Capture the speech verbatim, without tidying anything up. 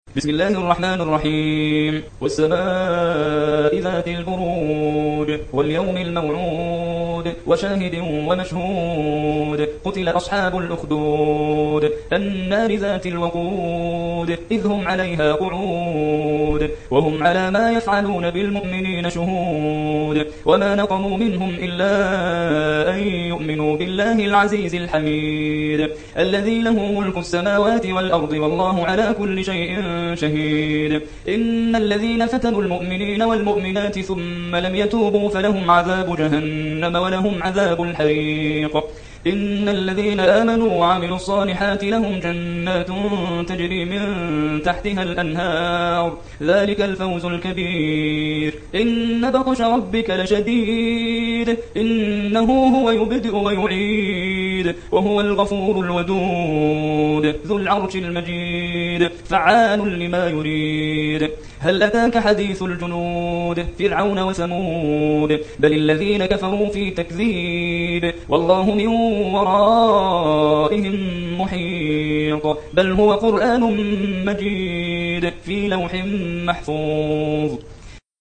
بسم الله الرحمن الرحيم والسماء ذات البروج واليوم الموعود وشاهد ومشهود قتل أصحاب الأخدود النار ذات الوقود إذ هم عليها قعود وهم على ما يفعلون بالمؤمنين شهود وما نقموا منهم إلا أن يؤمنوا بالله العزيز الحميد الذي له ملك السماوات والأرض والله على كل شيء شهيد إن الذين فتنوا المؤمنين والمؤمنات ثم لم يتوبوا فلهم عذاب جهنم ولهم عذاب الحريق إن الذين آمنوا وعملوا الصالحات لهم جنات تجري من تحتها الأنهار ذلك الفوز الكبير إن بطش ربك لشديد إنه هو يبدئ ويعيد وهو الغفور الودود ذو العرش المجيد فعال لما يريد هل أتاك حديث الجنود فرعون وثمود بل الذين كفروا في تكذيب والله من ورائهم محيط بل هو قرآن مجيد في لوح محفوظ